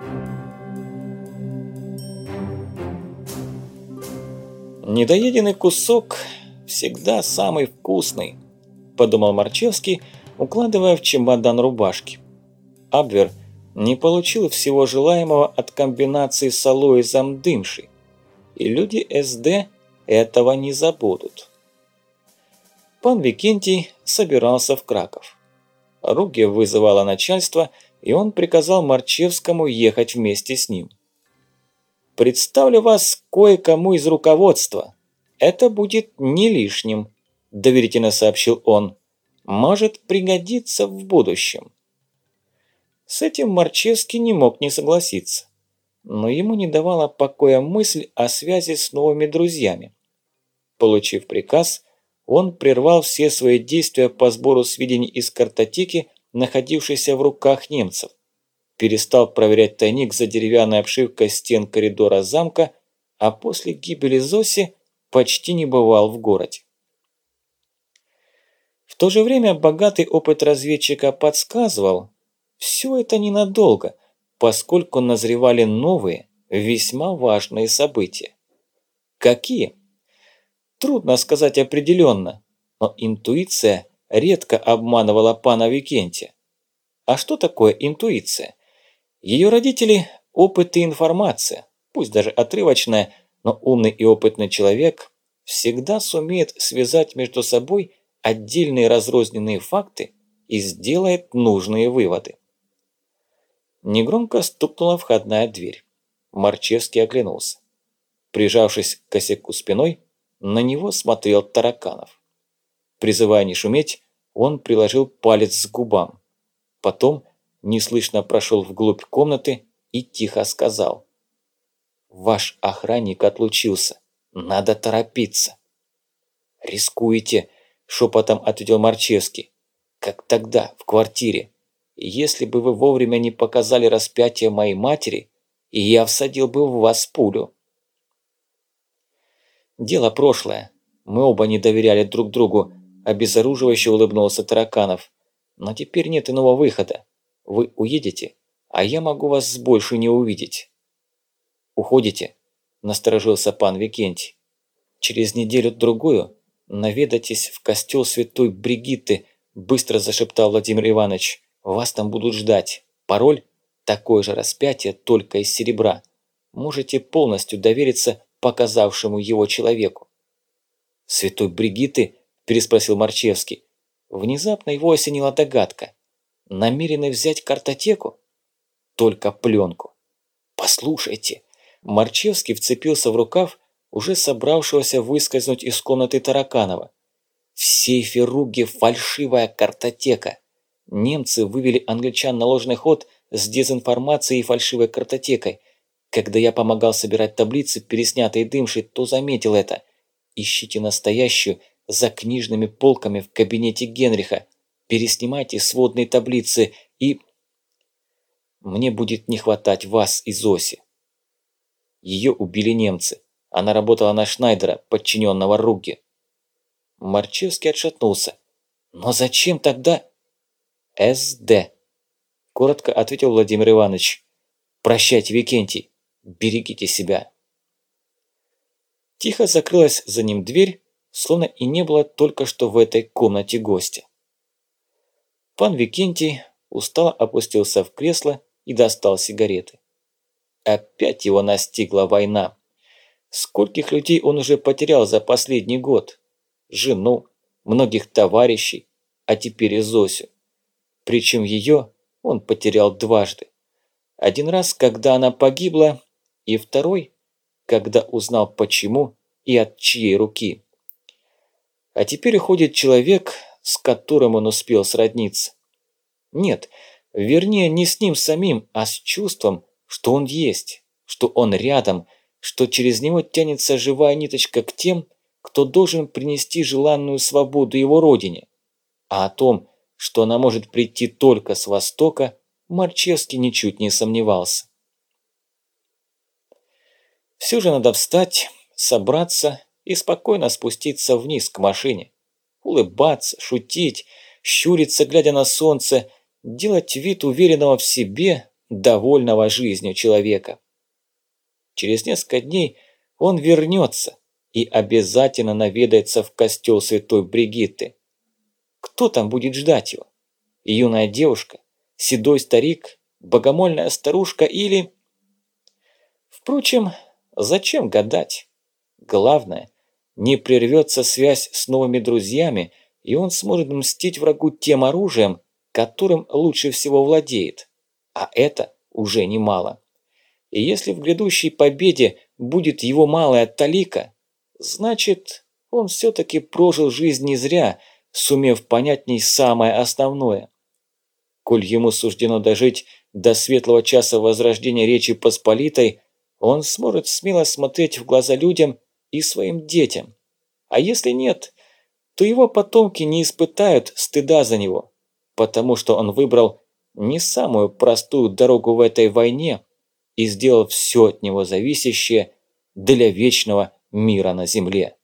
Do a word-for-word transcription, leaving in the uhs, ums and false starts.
«Недоеденный кусок всегда самый вкусный», – подумал Марчевский, укладывая в чемодан рубашки. Абвер не получил всего желаемого от комбинации с Алоизом Дымшей, и люди СД этого не забудут. Пан Викентий собирался в Краков. Ругге вызывало начальство, и он приказал Марчевскому ехать вместе с ним. «Представлю вас кое-кому из руководства. Это будет не лишним», – доверительно сообщил он. «Может пригодиться в будущем». С этим Марчевский не мог не согласиться, но ему не давала покоя мысль о связи с новыми друзьями. Получив приказ, он прервал все свои действия по сбору сведений из картотеки, находившейся в руках немцев, перестал проверять тайник за деревянной обшивкой стен коридора замка, а после гибели Зоси почти не бывал в городе. В то же время богатый опыт разведчика подсказывал, все это ненадолго, поскольку назревали новые, весьма важные события. Какие? Трудно сказать определенно, но интуиция редко обманывала пана Викентия. А что такое интуиция? Ее родители – опыт и информация, пусть даже отрывочная, но умный и опытный человек всегда сумеет связать между собой отдельные разрозненные факты и сделает нужные выводы. Негромко стукнула входная дверь. Марчевский оглянулся. Прижавшись к косяку спиной, на него смотрел Тараканов. Призывая не шуметь, он приложил палец к губам. Потом неслышно прошел вглубь комнаты и тихо сказал: «Ваш охранник отлучился. Надо торопиться». «Рискуете», – шепотом ответил Марчевский. «Как тогда, в квартире. Если бы вы вовремя не показали распятие моей матери, я всадил бы в вас пулю». «Дело прошлое. Мы оба не доверяли друг другу», – обезоруживающе улыбнулся Тараканов. «Но теперь нет иного выхода. Вы уедете, а я могу вас больше не увидеть». «Уходите?» – насторожился пан Викентий. «Через неделю-другую наведайтесь в костел святой Бригитты», – быстро зашептал Владимир Иванович. «Вас там будут ждать. Пароль – такое же распятие, только из серебра. Можете полностью довериться показавшему его человеку». «Святой Бригитты?» – переспросил Марчевский. Внезапно его осенила догадка. «Намерены взять картотеку?» «Только пленку». «Послушайте!» Марчевский вцепился в рукав уже собравшегося выскользнуть из комнаты Тараканова. «В сейфе Ругге фальшивая картотека. Немцы вывели англичан на ложный ход с дезинформацией и фальшивой картотекой. Когда я помогал собирать таблицы, переснятые Дымшей, то заметил это. Ищите настоящую за книжными полками в кабинете Генриха. Переснимайте сводные таблицы и... Мне будет не хватать вас и Зоси». Ее убили немцы. Она работала на Шнайдера, подчиненного Ругге. Марчевский отшатнулся. «Но зачем тогда...» «СД», – коротко ответил Владимир Иванович. «Прощайте, Викентий. Берегите себя». Тихо закрылась за ним дверь, словно и не было только что в этой комнате гостя. Пан Викентий устало опустился в кресло и достал сигареты. Опять его настигла война. Скольких людей он уже потерял за последний год? Жену, многих товарищей, а теперь и Зосю. Причем ее он потерял дважды. Один раз, когда она погибла, и второй, когда узнал почему и от чьей руки. А теперь уходит человек, с которым он успел сродниться. Нет, вернее, не с ним самим, а с чувством, что он есть, что он рядом, что через него тянется живая ниточка к тем, кто должен принести желанную свободу его родине. А о том, что она может прийти только с востока, Марчевский ничуть не сомневался. Все же надо встать, собраться и спокойно спуститься вниз к машине. Улыбаться, шутить, щуриться, глядя на солнце, делать вид уверенного в себе, довольного жизнью человека. Через несколько дней он вернется и обязательно наведается в костел святой Бригитты. Кто там будет ждать его? Юная девушка, седой старик, богомольная старушка или... Впрочем, зачем гадать? Главное, не прервется связь с новыми друзьями, и он сможет мстить врагу тем оружием, которым лучше всего владеет. А это уже немало. И если в грядущей победе будет его малая талика, значит, он все-таки прожил жизнь не зря, сумев понять в ней самое основное. Коль ему суждено дожить до светлого часа возрождения Речи Посполитой, он сможет смело смотреть в глаза людям и своим детям. А если нет, то его потомки не испытают стыда за него, потому что он выбрал не самую простую дорогу в этой войне и сделал все от него зависящее для вечного мира на земле.